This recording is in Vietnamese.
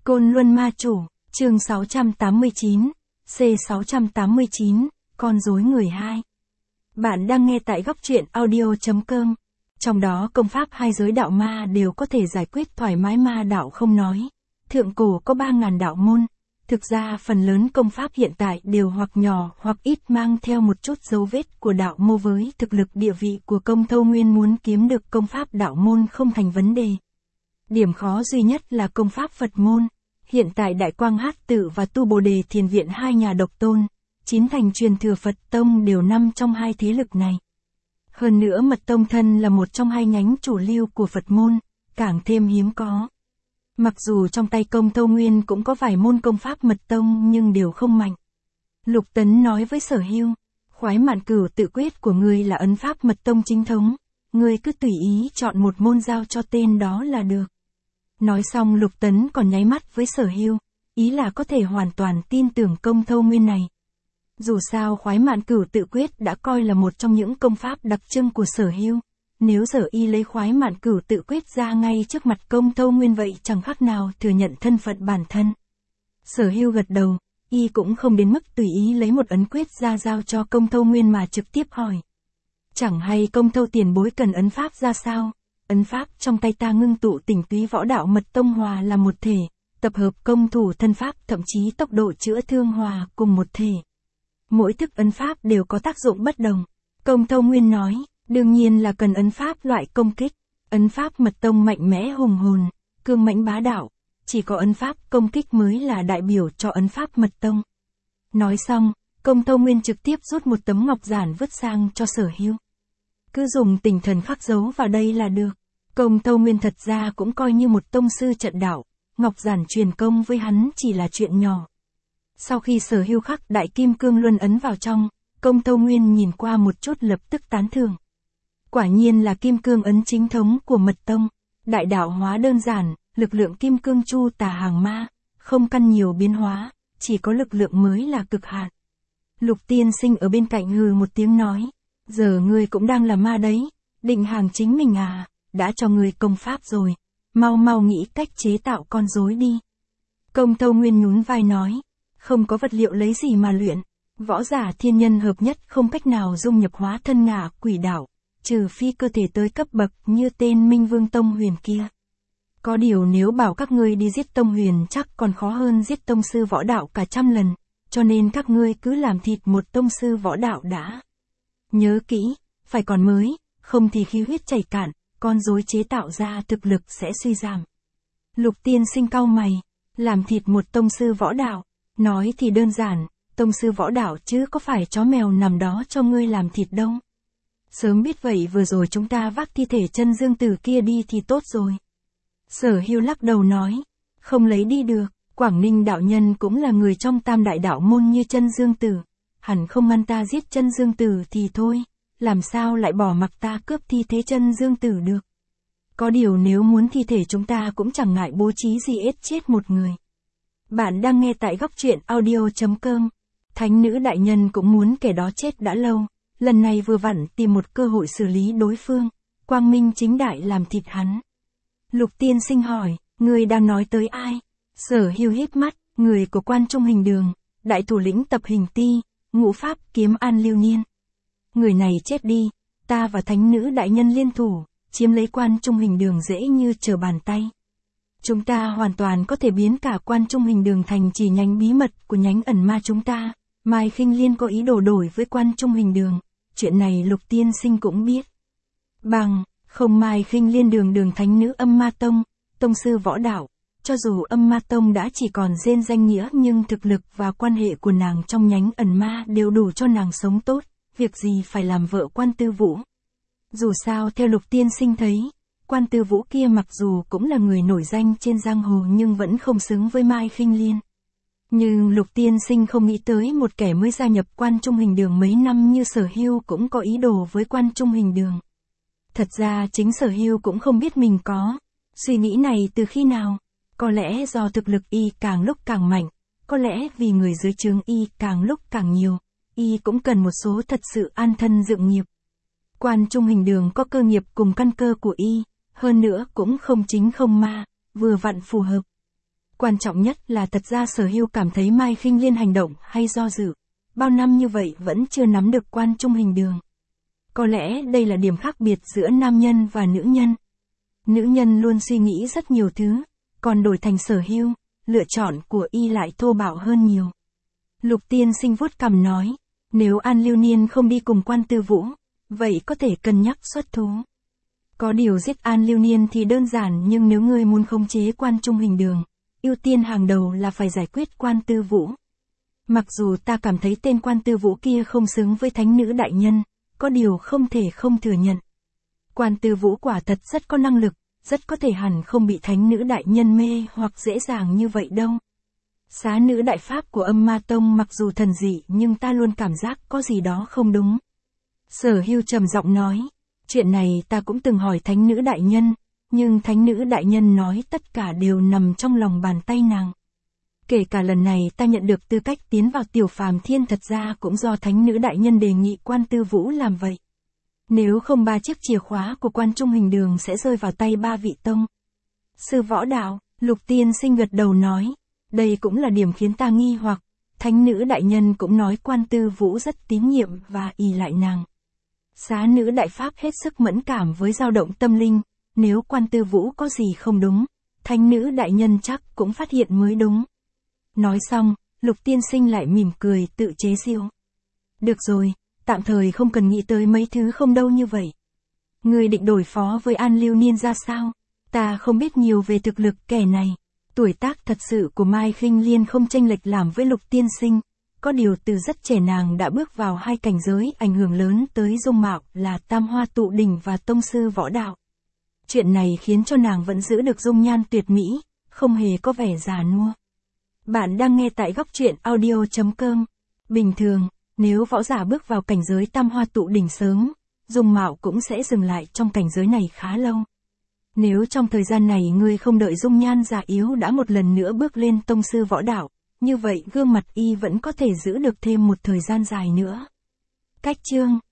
Côn Luân Ma Chủ, chương 689, C689, con rối người 2. Bạn đang nghe tại góc truyện audio.com. Trong đó công pháp hai giới đạo ma đều có thể giải quyết thoải mái ma đạo không nói. Thượng cổ có 3.000 đạo môn. Thực ra phần lớn công pháp hiện tại đều hoặc nhỏ hoặc ít mang theo một chút dấu vết của đạo môn, với thực lực địa vị của Công Thâu Nguyên muốn kiếm được công pháp đạo môn không thành vấn đề. Điểm khó duy nhất là công pháp Phật môn. Hiện tại Đại Quang Hát Tự và Tu Bồ Đề Thiền Viện, hai nhà độc tôn, 9 thành truyền thừa Phật tông đều nằm trong hai thế lực này. Hơn nữa Mật Tông thân là một trong hai nhánh chủ lưu của Phật môn, càng thêm hiếm có. Mặc dù trong tay Công Thâu Nguyên cũng có vài môn công pháp Mật Tông nhưng đều không mạnh. Lục Tấn nói với Sở Hưu, Khoái Mạn Cửu Tự Quyết của ngươi là ấn pháp Mật Tông chính thống, ngươi cứ tùy ý chọn một môn giao cho tên đó là được. Nói xong Lục Tấn còn nháy mắt với Sở Hưu, ý là có thể hoàn toàn tin tưởng Công Thâu Nguyên này. Dù sao Khoái Mạn Cửu Tự Quyết đã coi là một trong những công pháp đặc trưng của Sở Hưu. Nếu Sở Y lấy Khoái Mạn Cửu Tự Quyết ra ngay trước mặt Công Thâu Nguyên vậy chẳng khác nào thừa nhận thân phận bản thân. Sở Hưu gật đầu, y cũng không đến mức tùy ý lấy một ấn quyết ra giao cho Công Thâu Nguyên mà trực tiếp hỏi. Chẳng hay Công Thâu tiền bối cần ấn pháp ra sao? Ấn pháp trong tay ta ngưng tụ tinh túy võ đạo Mật Tông hòa là một thể, tập hợp công thủ thân pháp thậm chí tốc độ chữa thương hòa cùng một thể. Mỗi thức ấn pháp đều có tác dụng bất đồng. Công Thâu Nguyên nói, đương nhiên là cần ấn pháp loại công kích. Ấn pháp Mật Tông mạnh mẽ hùng hồn, cương mãnh bá đạo, chỉ có ấn pháp công kích mới là đại biểu cho ấn pháp Mật Tông. Nói xong, Công Thâu Nguyên trực tiếp rút một tấm ngọc giản vứt sang cho Sở Hưu. Cứ dùng tinh thần khắc dấu vào đây là được. Công Thâu Nguyên thật ra cũng coi như một tông sư trận đạo, ngọc giản truyền công với hắn chỉ là chuyện nhỏ. Sau khi Sở Hưu khắc đại kim cương luân ấn vào trong, Công Thâu Nguyên nhìn qua một chút lập tức tán thưởng. Quả nhiên là kim cương ấn chính thống của Mật Tông, đại đạo hóa đơn giản, lực lượng kim cương chu tà hàng ma, không căn nhiều biến hóa, chỉ có lực lượng mới là cực hạn. Lục Tiên Sinh ở bên cạnh hừ một tiếng nói, giờ ngươi cũng đang là ma đấy, định hàng chính mình à, đã cho ngươi công pháp rồi, mau mau nghĩ cách chế tạo con rối đi. Công Thâu Nguyên nhún vai nói, không có vật liệu lấy gì mà luyện, võ giả thiên nhân hợp nhất không cách nào dung nhập hóa thân ngạ quỷ đạo, trừ phi cơ thể tới cấp bậc như tên Minh Vương Tông Huyền kia. Có điều nếu bảo các ngươi đi giết Tông Huyền chắc còn khó hơn giết tông sư võ đạo cả 100 lần, cho nên các ngươi cứ làm thịt một tông sư võ đạo đã. Nhớ kỹ, phải còn mới, không thì khí huyết chảy cạn, con rối chế tạo ra thực lực sẽ suy giảm. Lục Tiên Sinh cau mày, làm thịt một tông sư võ đạo, nói thì đơn giản, tông sư võ đạo chứ có phải chó mèo nằm đó cho ngươi làm thịt đâu. Sớm biết vậy vừa rồi chúng ta vác thi thể Chân Dương Tử kia đi thì tốt rồi. Sở Hưu lắc đầu nói, không lấy đi được, Quảng Ninh đạo nhân cũng là người trong tam đại đạo môn như Chân Dương Tử, hẳn không ngăn ta giết Chân Dương Tử thì thôi, làm sao lại bỏ mặc ta cướp thi thế Chân Dương Tử được. Có điều nếu muốn thi thể chúng ta cũng chẳng ngại bố trí gì ết chết một người. Bạn đang nghe tại góc truyện audio.com. Thánh nữ đại nhân cũng muốn kẻ đó chết đã lâu, lần này vừa vặn tìm một cơ hội xử lý đối phương, quang minh chính đại làm thịt hắn. Lục Tiên Sinh hỏi, người đang nói tới ai? Sở Hưu híp mắt, người của Quan Trung Hình Đường, đại thủ lĩnh Tập Hình Ti, Ngũ Pháp Kiếm An Lưu Niên. Người này chết đi, ta và thánh nữ đại nhân liên thủ, chiếm lấy Quan Trung Hình Đường dễ như trở bàn tay. Chúng ta hoàn toàn có thể biến cả Quan Trung Hình Đường thành chỉ nhánh bí mật của nhánh ẩn ma chúng ta. Mai Khinh Liên có ý đồ đổi với Quan Trung Hình Đường, chuyện này Lục Tiên Sinh cũng biết. Bằng không Mai Khinh Liên đường thánh nữ Âm Ma Tông, tông sư võ đạo, cho dù Âm Ma Tông đã chỉ còn trên danh nghĩa nhưng thực lực và quan hệ của nàng trong nhánh ẩn ma đều đủ cho nàng sống tốt, việc gì phải làm vợ Quan Tư Vũ. Dù sao theo Lục Tiên Sinh thấy, Quan Tư Vũ kia mặc dù cũng là người nổi danh trên giang hồ nhưng vẫn không xứng với Mai Khinh Liên. Nhưng Lục Tiên Sinh không nghĩ tới một kẻ mới gia nhập Quan Trung Hình Đường mấy năm như Sở Hưu cũng có ý đồ với Quan Trung Hình Đường. Thật ra chính Sở Hưu cũng không biết mình có suy nghĩ này từ khi nào, có lẽ do thực lực y càng lúc càng mạnh, có lẽ vì người dưới trướng y càng lúc càng nhiều, y cũng cần một số thật sự an thân dựng nghiệp. Quan Trung Hình Đường có cơ nghiệp cùng căn cơ của y, hơn nữa cũng không chính không ma, vừa vặn phù hợp. Quan trọng nhất là thật ra Sở Hưu cảm thấy Mai Khinh Liên hành động hay do dự. Bao năm như vậy vẫn chưa nắm được quan trung hình đường. Có lẽ đây là điểm khác biệt giữa nam nhân và nữ nhân. Nữ nhân luôn suy nghĩ rất nhiều thứ, còn đổi thành Sở Hưu, lựa chọn của y lại thô bạo hơn nhiều. Lục Tiên Sinh vuốt cằm nói, nếu An Lưu Niên không đi cùng quan Tư Vũ, vậy có thể cân nhắc xuất thú. Có điều giết An Lưu Niên thì đơn giản, nhưng nếu ngươi muốn khống chế quan trung hình đường, ưu tiên hàng đầu là phải giải quyết quan Tư Vũ. Mặc dù ta cảm thấy tên quan Tư Vũ kia không xứng với thánh nữ đại nhân, có điều không thể không thừa nhận. Quan Tư Vũ quả thật rất có năng lực, rất có thể hẳn không bị thánh nữ đại nhân mê hoặc dễ dàng như vậy đâu. Xá nữ đại pháp của Âm Ma Tông mặc dù thần dị nhưng ta luôn cảm giác có gì đó không đúng. Sở Hưu trầm giọng nói, chuyện này ta cũng từng hỏi thánh nữ đại nhân, nhưng thánh nữ đại nhân nói tất cả đều nằm trong lòng bàn tay nàng. Kể cả lần này ta nhận được tư cách tiến vào Tiểu Phàm Thiên thật ra cũng do thánh nữ đại nhân đề nghị quan Tư Vũ làm vậy. Nếu không 3 chiếc chìa khóa của quan trung hình đường sẽ rơi vào tay 3 vị tông sư võ đạo. Lục Tiên Sinh gật đầu nói, đây cũng là điểm khiến ta nghi hoặc, thánh nữ đại nhân cũng nói quan Tư Vũ rất tín nhiệm và ỷ lại nàng. Xá nữ đại pháp hết sức mẫn cảm với dao động tâm linh, nếu quan Tư Vũ có gì không đúng, thánh nữ đại nhân chắc cũng phát hiện mới đúng. Nói xong, Lục Tiên Sinh lại mỉm cười tự chế giễu. Được rồi, tạm thời không cần nghĩ tới mấy thứ không đâu như vậy. Ngươi định đối phó với An Lưu Niên ra sao? Ta không biết nhiều về thực lực kẻ này. Tuổi tác thật sự của Mai Khinh Liên không chênh lệch làm với Lục Tiên Sinh. Có điều từ rất trẻ nàng đã bước vào 2 cảnh giới ảnh hưởng lớn tới dung mạo là Tam Hoa Tụ Đỉnh và Tông Sư Võ Đạo. Chuyện này khiến cho nàng vẫn giữ được dung nhan tuyệt mỹ, không hề có vẻ già nua. Bạn đang nghe tại góc truyện audio.com. Bình thường, nếu võ giả bước vào cảnh giới Tam Hoa Tụ Đỉnh sớm, dung mạo cũng sẽ dừng lại trong cảnh giới này khá lâu. Nếu trong thời gian này ngươi không đợi dung nhan già yếu đã một lần nữa bước lên Tông Sư Võ Đạo, như vậy gương mặt y vẫn có thể giữ được thêm một thời gian dài nữa. Cách chương